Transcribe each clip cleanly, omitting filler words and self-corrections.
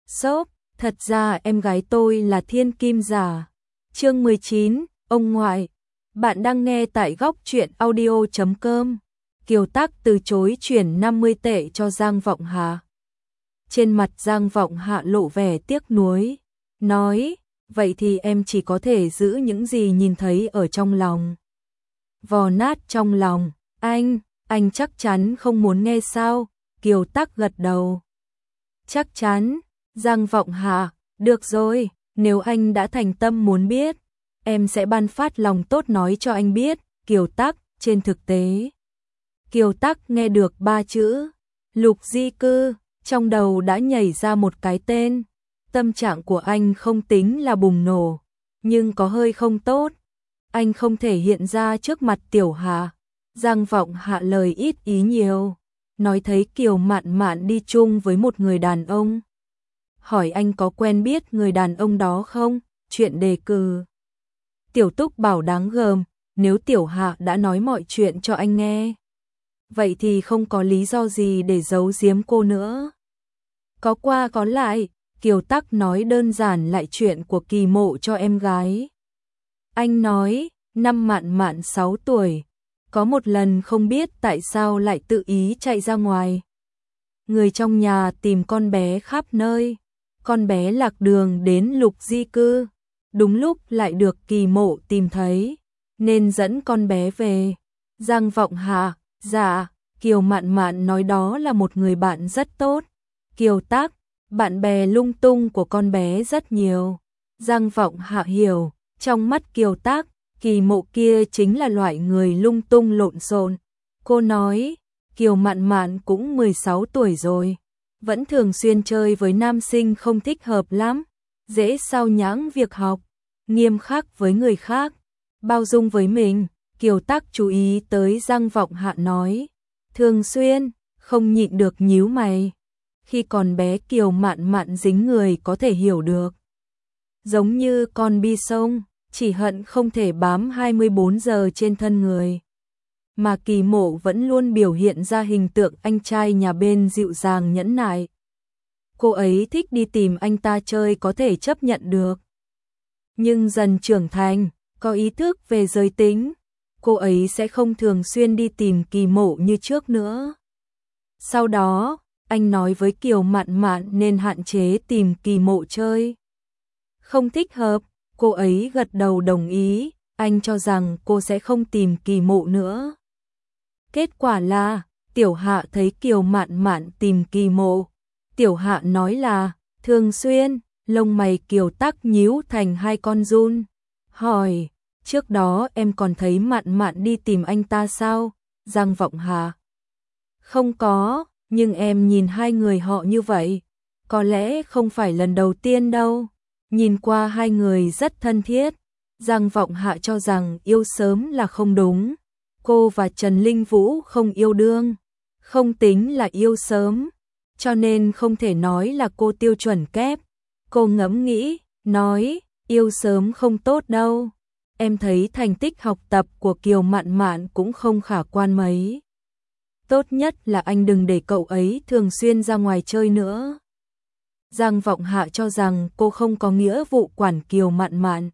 Shop, thật ra em gái tôi là thiên kim giả. Chương 19, ông ngoại. Bạn đang nghe tại góc truyện audio.com. Kiều Tắc từ chối chuyển 50 tệ cho Giang Vọng Hạ. Trên mặt Giang Vọng Hạ lộ vẻ tiếc nuối, nói, vậy thì em chỉ có thể giữ những gì nhìn thấy ở trong lòng. Vò nát trong lòng, anh chắc chắn không muốn nghe sao? Kiều Tắc gật đầu. Chắc chắn. Giang Vọng Hạ, được rồi, nếu anh đã thành tâm muốn biết, em sẽ ban phát lòng tốt nói cho anh biết. Kiều Tắc, trên thực tế. Kiều Tắc nghe được 3 chữ Lục Di Cư, trong đầu đã nhảy ra một cái tên. Tâm trạng của anh không tính là bùng nổ, nhưng có hơi không tốt. Anh không thể hiện ra trước mặt Tiểu Hạ. Giang Vọng Hạ lời ít ý nhiều, nói thấy Kiều Mạn Mạn đi chung với một người đàn ông. Hỏi anh có quen biết người đàn ông đó không? Chuyện đề cử. Tiểu Túc bảo đáng gờm, nếu Tiểu Hạ đã nói mọi chuyện cho anh nghe, vậy thì không có lý do gì để giấu giếm cô nữa. Có qua có lại, Kiều Tắc nói đơn giản lại chuyện của Kỳ Mộ cho em gái. Anh nói, năm Mạn Mạn 6 tuổi, có một lần không biết tại sao lại tự ý chạy ra ngoài. Người trong nhà tìm con bé khắp nơi. Con bé lạc đường đến Lục Di Cư, đúng lúc lại được Kỳ Mộ tìm thấy, nên dẫn con bé về. Giang Vọng Hạ, dạ, Kiều Mạn Mạn nói đó là một người bạn rất tốt. Kiều Tắc, bạn bè lung tung của con bé rất nhiều. Giang Vọng Hạ hiểu, trong mắt Kiều Tắc, Kỳ Mộ kia chính là loại người lung tung lộn xộn. Cô nói, Kiều Mạn Mạn cũng 16 tuổi rồi, vẫn thường xuyên chơi với nam sinh không thích hợp lắm, dễ sao nhãng việc học, nghiêm khắc với người khác, bao dung với mình. Kiều Tắc chú ý tới Giang Vọng Hạ nói, thường xuyên, không nhịn được nhíu mày. Khi còn bé Kiều Mạn Mạn dính người có thể hiểu được. Giống như con bi sông, chỉ hận không thể bám 24 giờ trên thân người. Mà Kỳ Mộ vẫn luôn biểu hiện ra hình tượng anh trai nhà bên dịu dàng nhẫn nại. Cô ấy thích đi tìm anh ta chơi có thể chấp nhận được. Nhưng dần trưởng thành, có ý thức về giới tính, cô ấy sẽ không thường xuyên đi tìm Kỳ Mộ như trước nữa. Sau đó, anh nói với Kiều Mạn Mạn nên hạn chế tìm Kỳ Mộ chơi. Không thích hợp, cô ấy gật đầu đồng ý, anh cho rằng cô sẽ không tìm Kỳ Mộ nữa. Kết quả là, Tiểu Hạ thấy Kiều Mạn Mạn tìm Kỳ Mộ. Tiểu Hạ nói là, thường xuyên, lông mày Kiều Tắc nhíu thành 2 con giun. Hỏi, trước đó em còn thấy Mạn Mạn đi tìm anh ta sao? Giang Vọng Hạ. Không có, nhưng em nhìn 2 người họ như vậy, có lẽ không phải lần đầu tiên đâu. Nhìn qua 2 người rất thân thiết. Giang Vọng Hạ cho rằng yêu sớm là không đúng. Cô và Trần Linh Vũ không yêu đương, không tính là yêu sớm, cho nên không thể nói là cô tiêu chuẩn kép. Cô ngẫm nghĩ, nói, yêu sớm không tốt đâu. Em thấy thành tích học tập của Kiều Mạn Mạn cũng không khả quan mấy. Tốt nhất là anh đừng để cậu ấy thường xuyên ra ngoài chơi nữa. Giang Vọng Hạ cho rằng cô không có nghĩa vụ quản Kiều Mạn Mạn.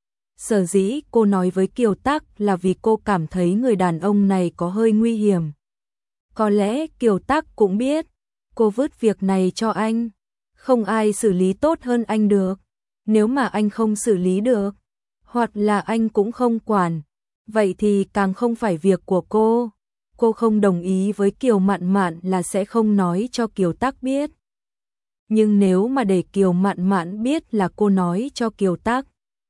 Sở dĩ cô nói với Kiều Tắc là vì cô cảm thấy người đàn ông này có hơi nguy hiểm. Có lẽ Kiều Tắc cũng biết, cô vứt việc này cho anh, không ai xử lý tốt hơn anh được. Nếu mà anh không xử lý được, hoặc là anh cũng không quản, vậy thì càng không phải việc của cô. Cô không đồng ý với Kiều Mạn Mạn là sẽ không nói cho Kiều Tắc biết. Nhưng nếu mà để Kiều Mạn Mạn biết là cô nói cho Kiều Tắc,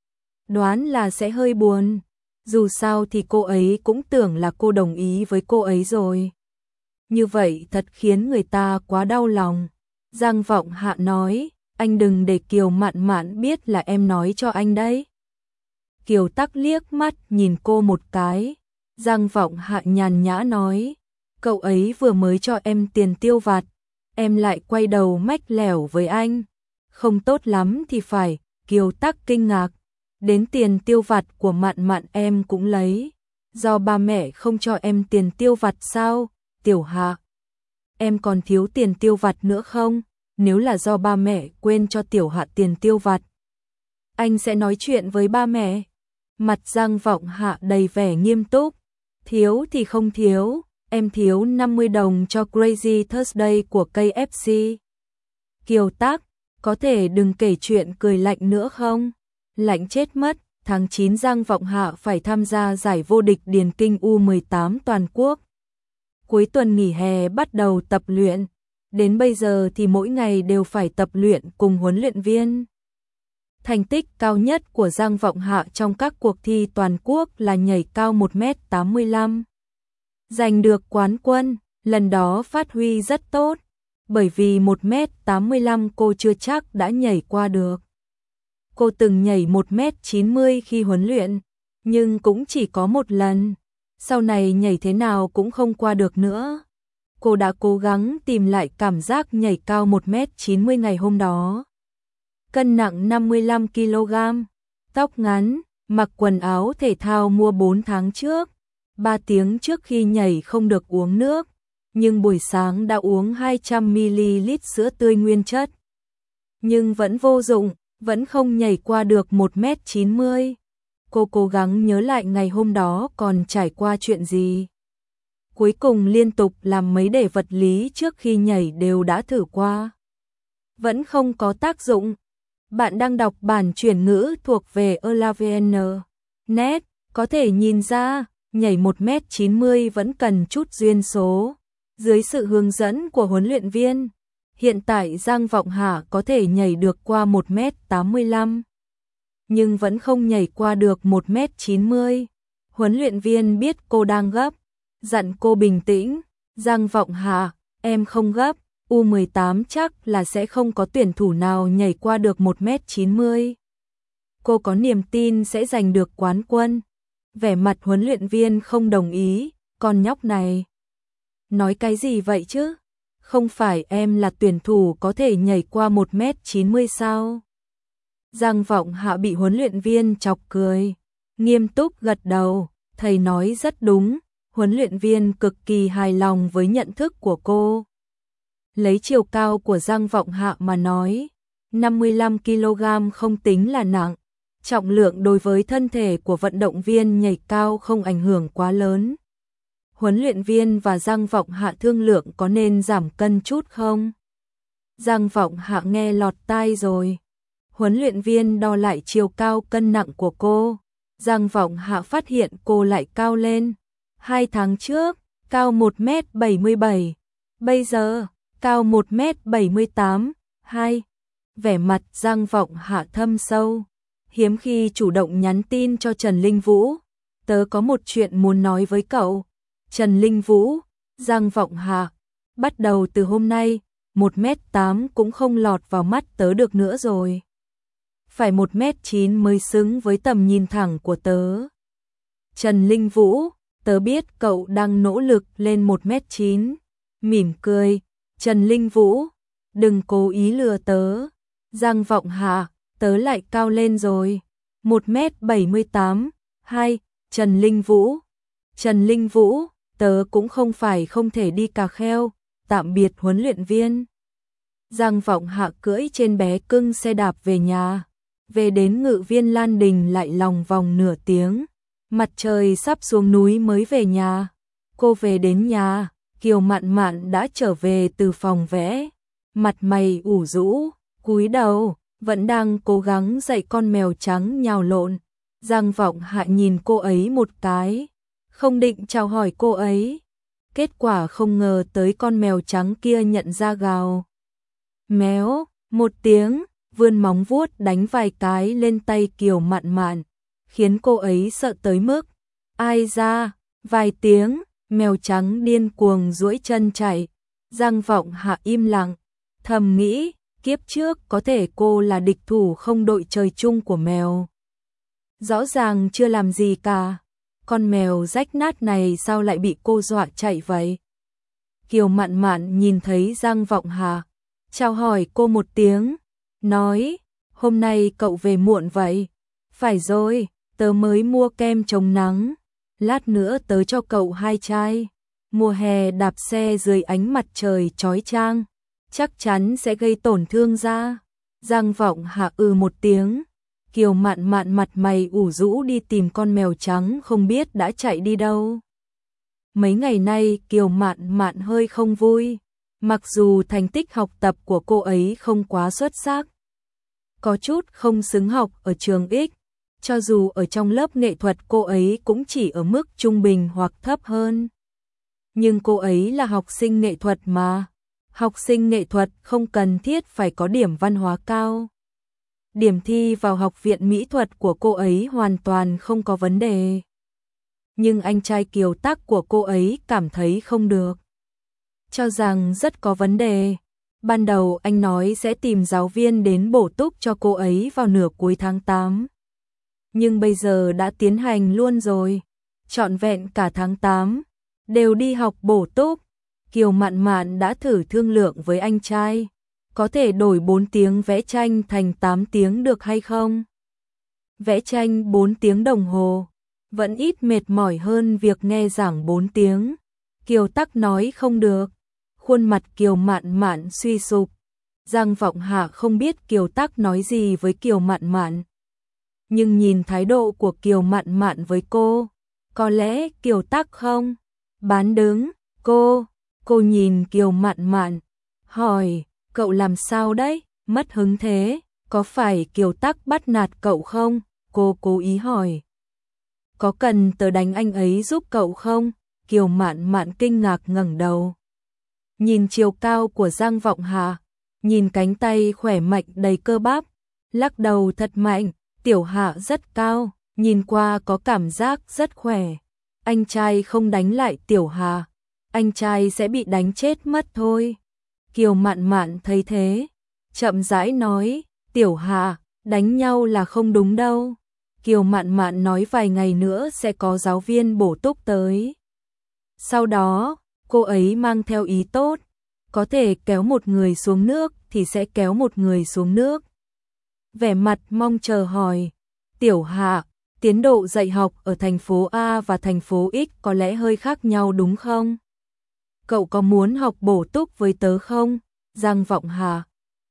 đoán là sẽ hơi buồn. Dù sao thì cô ấy cũng tưởng là cô đồng ý với cô ấy rồi. Như vậy thật khiến người ta quá đau lòng. Giang Vọng Hạ nói, anh đừng để Kiều Mạn Mạn biết là em nói cho anh đấy. Kiều Tắc liếc mắt nhìn cô một cái. Giang Vọng Hạ nhàn nhã nói, cậu ấy vừa mới cho em tiền tiêu vặt, em lại quay đầu mách lẻo với anh. Không tốt lắm thì phải. Kiều Tắc kinh ngạc, đến tiền tiêu vặt của Mạn Mạn em cũng lấy. Do ba mẹ không cho em tiền tiêu vặt sao? Tiểu Hạ, em còn thiếu tiền tiêu vặt nữa không? nếu là do ba mẹ quên cho Tiểu Hạ tiền tiêu vặt, anh sẽ nói chuyện với ba mẹ. Mặt Giang Vọng Hạ đầy vẻ nghiêm túc. Thiếu thì không thiếu, em thiếu 50 đồng cho Crazy Thursday của KFC. Kiều Tác, có thể đừng kể chuyện cười lạnh nữa không? Lạnh chết mất. Tháng 9 Giang Vọng Hạ phải tham gia giải vô địch điền kinh U18 toàn quốc. Cuối tuần nghỉ hè bắt đầu tập luyện. Đến bây giờ thì mỗi ngày đều phải tập luyện cùng huấn luyện viên. Thành tích cao nhất của Giang Vọng Hạ trong các cuộc thi toàn quốc là nhảy cao 1m85. Giành được quán quân, lần đó phát huy rất tốt, bởi vì 1m85 cô chưa chắc đã nhảy qua được. Cô từng nhảy 1m90 khi huấn luyện, nhưng cũng chỉ có một lần, sau này nhảy thế nào cũng không qua được nữa. Cô đã cố gắng tìm lại cảm giác nhảy cao 1m90 ngày hôm đó. Cân nặng 55 kg, tóc ngắn, mặc quần áo thể thao mua 4 tháng trước, 3 tiếng trước khi nhảy không được uống nước, nhưng buổi sáng đã uống 200ml sữa tươi nguyên chất. Nhưng vẫn vô dụng, vẫn không nhảy qua được 1m90. Cô cố gắng nhớ lại ngày hôm đó còn trải qua chuyện gì. Cuối cùng liên tục làm mấy đề vật lý trước khi nhảy đều đã thử qua. Vẫn không có tác dụng. Bạn đang đọc bản chuyển ngữ thuộc về ELAVN.net, có thể nhìn ra, nhảy 1m90 vẫn cần chút duyên số. Dưới sự hướng dẫn của huấn luyện viên, hiện tại Giang Vọng Hạ có thể nhảy được qua 1m85, nhưng vẫn không nhảy qua được 1m90. Huấn luyện viên biết cô đang gấp, dặn cô bình tĩnh. Giang Vọng Hạ, em không gấp. U18 chắc là sẽ không có tuyển thủ nào nhảy qua được 1m90. Cô có niềm tin sẽ giành được quán quân. Vẻ mặt huấn luyện viên không đồng ý, con nhóc này. Nói cái gì vậy chứ? Không phải em là tuyển thủ có thể nhảy qua 1m90 sao? Giang Vọng Hạ bị huấn luyện viên chọc cười, nghiêm túc gật đầu, thầy nói rất đúng. Huấn luyện viên cực kỳ hài lòng với nhận thức của cô. Lấy chiều cao của Giang Vọng Hạ mà nói, 55 kg không tính là nặng, trọng lượng đối với thân thể của vận động viên nhảy cao không ảnh hưởng quá lớn. Huấn luyện viên và Giang Vọng Hạ thương lượng có nên giảm cân chút không? Giang Vọng Hạ nghe lọt tai rồi. Huấn luyện viên đo lại chiều cao cân nặng của cô. Giang Vọng Hạ phát hiện cô lại cao lên. 2 tháng trước, cao 1m77, bây giờ cao 1m78, 2. Vẻ mặt Giang Vọng Hạ thâm sâu, hiếm khi chủ động nhắn tin cho Trần Linh Vũ. Tớ có một chuyện muốn nói với cậu. Trần Linh Vũ, Giang Vọng Hạ, bắt đầu từ hôm nay, 1m8 cũng không lọt vào mắt tớ được nữa rồi. Phải 1m9 mới xứng với tầm nhìn thẳng của tớ. Trần Linh Vũ, tớ biết cậu đang nỗ lực lên 1m9. Mỉm cười. Trần Linh Vũ, đừng cố ý lừa tớ. Giang Vọng Hạ, tớ lại cao lên rồi. 1m78, 2. Trần Linh Vũ. Trần Linh Vũ, tớ cũng không phải không thể đi cà kheo. Tạm biệt huấn luyện viên. Giang Vọng Hạ cưỡi trên bé cưng xe đạp về nhà. Về đến Ngự Viên Lan Đình lại lòng vòng nửa tiếng. Mặt trời sắp xuống núi mới về nhà. Cô về đến nhà, Kiều Mạn Mạn đã trở về từ phòng vẽ, mặt mày ủ rũ, cúi đầu, vẫn đang cố gắng dạy con mèo trắng nhào lộn. Giang Vọng Hạ nhìn cô ấy một cái, không định chào hỏi cô ấy. Kết quả không ngờ tới con mèo trắng kia nhận ra gào. Méo, một tiếng, vươn móng vuốt đánh vài cái lên tay Kiều Mạn Mạn, khiến cô ấy sợ tới mức. Ai ra, vài tiếng. Mèo trắng điên cuồng duỗi chân chạy. Giang Vọng Hạ im lặng, thầm nghĩ, kiếp trước có thể cô là địch thủ không đội trời chung của mèo. Rõ ràng chưa làm gì cả, con mèo rách nát này sao lại bị cô dọa chạy vậy? Kiều Mạn Mạn nhìn thấy Giang Vọng Hạ, chào hỏi cô một tiếng, nói, hôm nay cậu về muộn vậy? Phải rồi, tớ mới mua kem chống nắng. Lát nữa tớ cho cậu 2 chai. Mùa hè đạp xe dưới ánh mặt trời chói chang, chắc chắn sẽ gây tổn thương da. Giang Vọng Hạ một tiếng. Kiều Mạn Mạn mặt mày ủ rũ đi tìm con mèo trắng không biết đã chạy đi đâu. Mấy ngày nay Kiều Mạn Mạn hơi không vui, mặc dù thành tích học tập của cô ấy không quá xuất sắc, có chút không xứng học ở trường X, cho dù ở trong lớp nghệ thuật cô ấy cũng chỉ ở mức trung bình hoặc thấp hơn. Nhưng cô ấy là học sinh nghệ thuật mà, học sinh nghệ thuật không cần thiết phải có điểm văn hóa cao. Điểm thi vào học viện mỹ thuật của cô ấy hoàn toàn không có vấn đề. Nhưng anh trai Kiều Tắc của cô ấy cảm thấy không được, cho rằng rất có vấn đề. Ban đầu anh nói sẽ tìm giáo viên đến bổ túc cho cô ấy vào nửa cuối tháng 8. Nhưng bây giờ đã tiến hành luôn rồi, trọn vẹn cả tháng 8 đều đi học bổ túc. Kiều Mạn Mạn đã thử thương lượng với anh trai, có thể đổi 4 tiếng vẽ tranh thành 8 tiếng được hay không? Vẽ tranh 4 tiếng đồng hồ, vẫn ít mệt mỏi hơn việc nghe giảng 4 tiếng. Kiều Tắc nói không được, khuôn mặt Kiều Mạn Mạn suy sụp. Giang Vọng Hạ không biết Kiều Tắc nói gì với Kiều Mạn Mạn, nhưng nhìn thái độ của Kiều Mạn Mạn với cô, có lẽ Kiều Tắc không bán đứng cô nhìn Kiều Mạn Mạn, hỏi, cậu làm sao đấy, mất hứng thế, có phải Kiều Tắc bắt nạt cậu không? Cô cố ý hỏi. Có cần tớ đánh anh ấy giúp cậu không? Kiều Mạn Mạn kinh ngạc ngẩng đầu, nhìn chiều cao của Giang Vọng Hạ, nhìn cánh tay khỏe mạnh đầy cơ bắp, lắc đầu thật mạnh. Tiểu Hạ rất cao, nhìn qua có cảm giác rất khỏe. Anh trai không đánh lại Tiểu Hạ, anh trai sẽ bị đánh chết mất thôi. Kiều Mạn Mạn thấy thế, chậm rãi nói, Tiểu Hạ, đánh nhau là không đúng đâu. Kiều Mạn Mạn nói vài ngày nữa sẽ có giáo viên bổ túc tới. Sau đó, cô ấy mang theo ý tốt, có thể kéo một người xuống nước thì sẽ kéo một người xuống nước. Vẻ mặt mong chờ hỏi, Tiểu Hạ, tiến độ dạy học ở thành phố A và thành phố X có lẽ hơi khác nhau đúng không? Cậu có muốn học bổ túc với tớ không? Giang Vọng Hạ.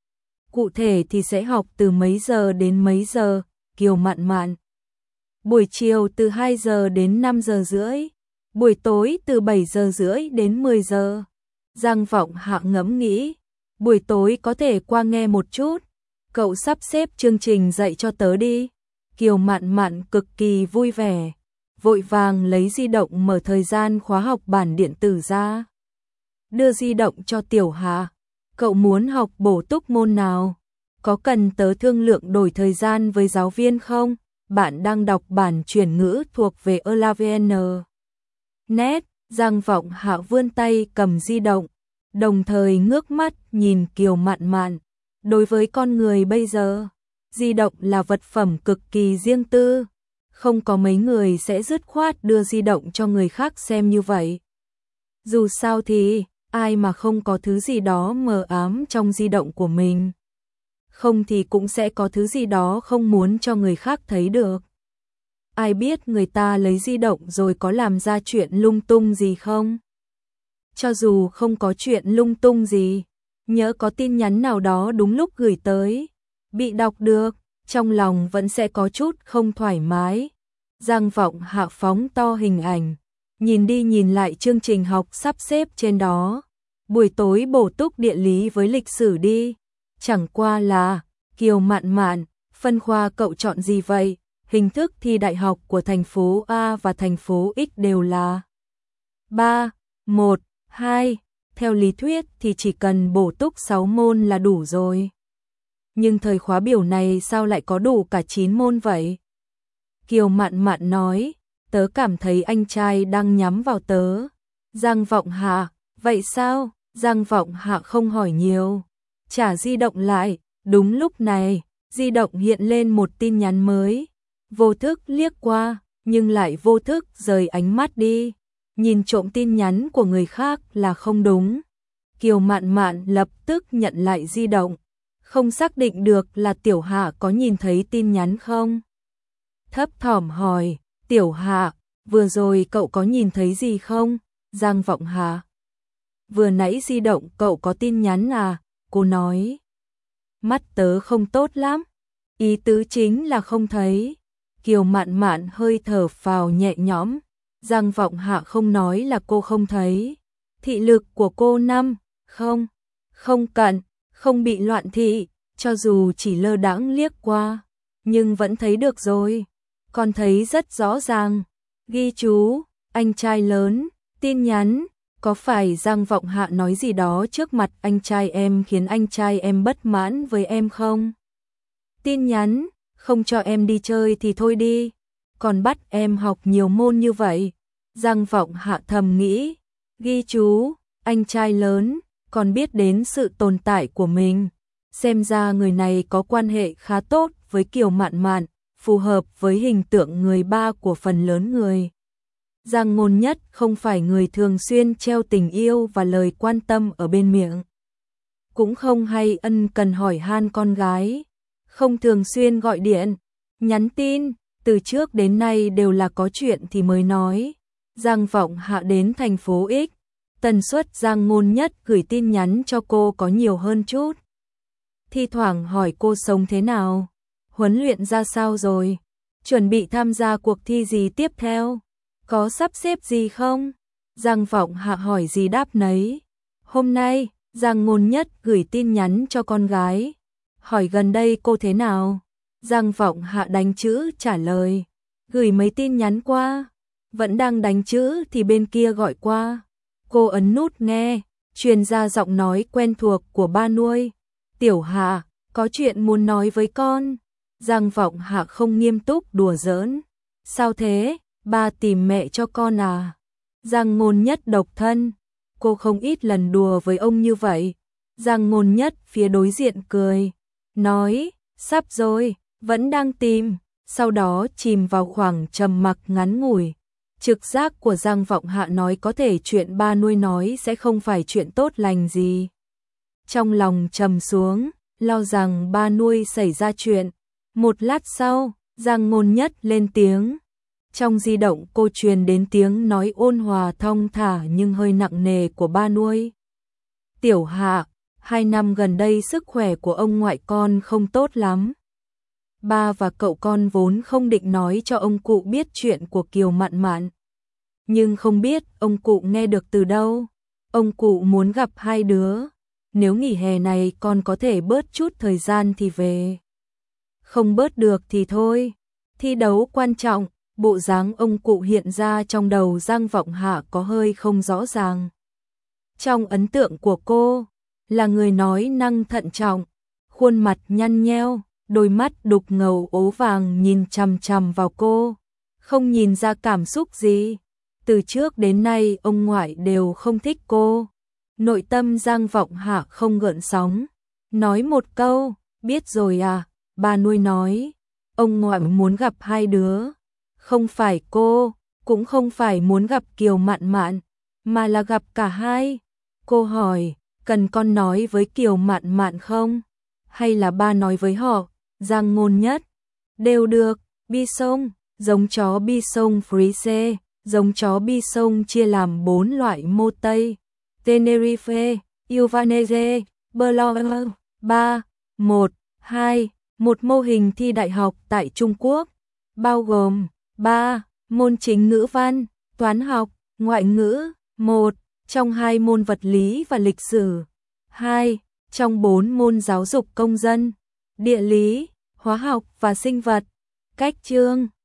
Cụ thể thì sẽ học từ mấy giờ đến mấy giờ? Kiều Mạn Mạn. Buổi chiều từ 2 giờ đến 5 giờ rưỡi, buổi tối từ 7 giờ rưỡi đến 10 giờ. Giang Vọng Hạ ngẫm nghĩ, buổi tối có thể qua nghe một chút, cậu sắp xếp chương trình dạy cho tớ đi. Kiều Mạn Mạn cực kỳ vui vẻ, vội vàng lấy di động mở thời gian khóa học bản điện tử ra. Đưa di động cho Tiểu Hạ, cậu muốn học bổ túc môn nào? Có cần tớ thương lượng đổi thời gian với giáo viên không? Bạn đang đọc bản chuyển ngữ thuộc về ELAVN. Net, Giang Vọng Hạ vươn tay cầm di động, đồng thời ngước mắt nhìn Kiều Mạn Mạn. Đối với con người bây giờ, di động là vật phẩm cực kỳ riêng tư, không có mấy người sẽ dứt khoát đưa di động cho người khác xem như vậy. Dù sao thì, ai mà không có thứ gì đó mờ ám trong di động của mình. Không thì cũng sẽ có thứ gì đó không muốn cho người khác thấy được. Ai biết người ta lấy di động rồi có làm ra chuyện lung tung gì không? Cho dù không có chuyện lung tung gì, nhỡ có tin nhắn nào đó đúng lúc gửi tới, bị đọc được, trong lòng vẫn sẽ có chút không thoải mái. Giang Vọng Hạ phóng to hình ảnh, nhìn đi nhìn lại chương trình học sắp xếp trên đó. Buổi tối bổ túc địa lý với lịch sử đi. Chẳng qua là, Kiều Mạn Mạn, phân khoa cậu chọn gì vậy? Hình thức thi đại học của thành phố A và thành phố X đều là 3, 1, 2. Theo lý thuyết thì chỉ cần bổ túc 6 môn là đủ rồi. Nhưng thời khóa biểu này sao lại có đủ cả 9 môn vậy? Kiều Mạn Mạn nói, tớ cảm thấy anh trai đang nhắm vào tớ. Giang Vọng Hạ, vậy sao? Giang Vọng Hạ không hỏi nhiều, trả di động lại. Đúng lúc này, di động hiện lên một tin nhắn mới. Vô thức liếc qua, nhưng lại vô thức rời ánh mắt đi. Nhìn trộm tin nhắn của người khác là không đúng. Kiều Mạn Mạn lập tức nhận lại di động, không xác định được là Tiểu Hạ có nhìn thấy tin nhắn không. Thấp thỏm hỏi, Tiểu Hạ, vừa rồi cậu có nhìn thấy gì không? Giang Vọng Hạ, vừa nãy di động cậu có tin nhắn à? cô nói. Mắt tớ không tốt lắm. Ý tứ chính là không thấy. Kiều Mạn Mạn hơi thở phào nhẹ nhõm. Giang Vọng Hạ không nói là cô không thấy. Thị lực của cô không cận, không bị loạn thị, cho dù chỉ lơ đãng liếc qua, nhưng vẫn thấy được rồi. Còn thấy rất rõ ràng. Ghi chú, anh trai lớn, tin nhắn. Có phải Giang Vọng Hạ nói gì đó trước mặt anh trai em khiến anh trai em bất mãn với em không? Tin nhắn, không cho em đi chơi thì thôi đi, còn bắt em học nhiều môn như vậy. Giang Vọng Hạ thầm nghĩ. Ghi chú, anh trai lớn, còn biết đến sự tồn tại của mình. Xem ra người này có quan hệ khá tốt với Kiều Mạn Mạn, phù hợp với hình tượng người ba của phần lớn người. Giang Ngôn Nhất không phải người thường xuyên treo tình yêu và lời quan tâm ở bên miệng. Cũng không hay ân cần hỏi han con gái. Không thường xuyên gọi điện, nhắn tin, từ trước đến nay đều là có chuyện thì mới nói. Giang Vọng Hạ đến thành phố X, tần suất Giang Ngôn Nhất gửi tin nhắn cho cô có nhiều hơn chút. Thi thoảng hỏi cô sống thế nào, huấn luyện ra sao rồi, chuẩn bị tham gia cuộc thi gì tiếp theo, có sắp xếp gì không? Giang Vọng Hạ hỏi gì đáp nấy. Hôm nay, Giang Ngôn Nhất gửi tin nhắn cho con gái, hỏi gần đây cô thế nào. Giang Vọng Hạ đánh chữ trả lời, gửi mấy tin nhắn qua, vẫn đang đánh chữ thì bên kia gọi qua. Cô ấn nút nghe, truyền ra giọng nói quen thuộc của ba nuôi. Tiểu Hạ, có chuyện muốn nói với con. Giang Vọng Hạ không nghiêm túc đùa giỡn. Sao thế, ba tìm mẹ cho con à? Giang Ngôn Nhất độc thân, cô không ít lần đùa với ông như vậy. Giang Ngôn Nhất phía đối diện cười, nói, sắp rồi, vẫn đang tìm, sau đó chìm vào khoảng trầm mặc ngắn ngủi. Trực giác của Giang Vọng Hạ nói có thể chuyện ba nuôi nói sẽ không phải chuyện tốt lành gì. Trong lòng trầm xuống, lo rằng ba nuôi xảy ra chuyện. Một lát sau, Giang Ngôn Nhất lên tiếng. Trong di động cô truyền đến tiếng nói ôn hòa thong thả nhưng hơi nặng nề của ba nuôi. Tiểu Hạ, 2 năm gần đây sức khỏe của ông ngoại con không tốt lắm. Ba và cậu con vốn không định nói cho ông cụ biết chuyện của Kiều Mạn Mạn. Nhưng không biết ông cụ nghe được từ đâu. Ông cụ muốn gặp hai đứa. Nếu nghỉ hè này con có thể bớt chút thời gian thì về. Không bớt được thì thôi. Thi đấu quan trọng, bộ dáng ông cụ hiện ra trong đầu Giang Vọng Hạ có hơi không rõ ràng. Trong ấn tượng của cô, là người nói năng thận trọng, khuôn mặt nhăn nheo, đôi mắt đục ngầu ố vàng nhìn chằm chằm vào cô, không nhìn ra cảm xúc gì. Từ trước đến nay ông ngoại đều không thích cô. Nội tâm Giang Vọng Hạ không gợn sóng, nói một câu, biết rồi à, bà nuôi nói, ông ngoại muốn gặp hai đứa, không phải cô, cũng không phải muốn gặp Kiều Mạn Mạn, mà là gặp cả hai. Cô hỏi, cần con nói với Kiều Mạn Mạn không? Hay là ba nói với họ? Giang Ngôn Nhất, đều được. Bison, giống chó Bison Frise, giống chó Bison chia làm 4 loại mô Tây. Tenerife, Ivanese, Berlioz, 3, 1, 2, một mô hình thi đại học tại Trung Quốc, bao gồm 3 môn chính ngữ văn, toán học, ngoại ngữ, 1 trong 2 môn vật lý và lịch sử, 2 trong 4 môn giáo dục công dân, địa lý, hóa học và sinh vật. Cách chương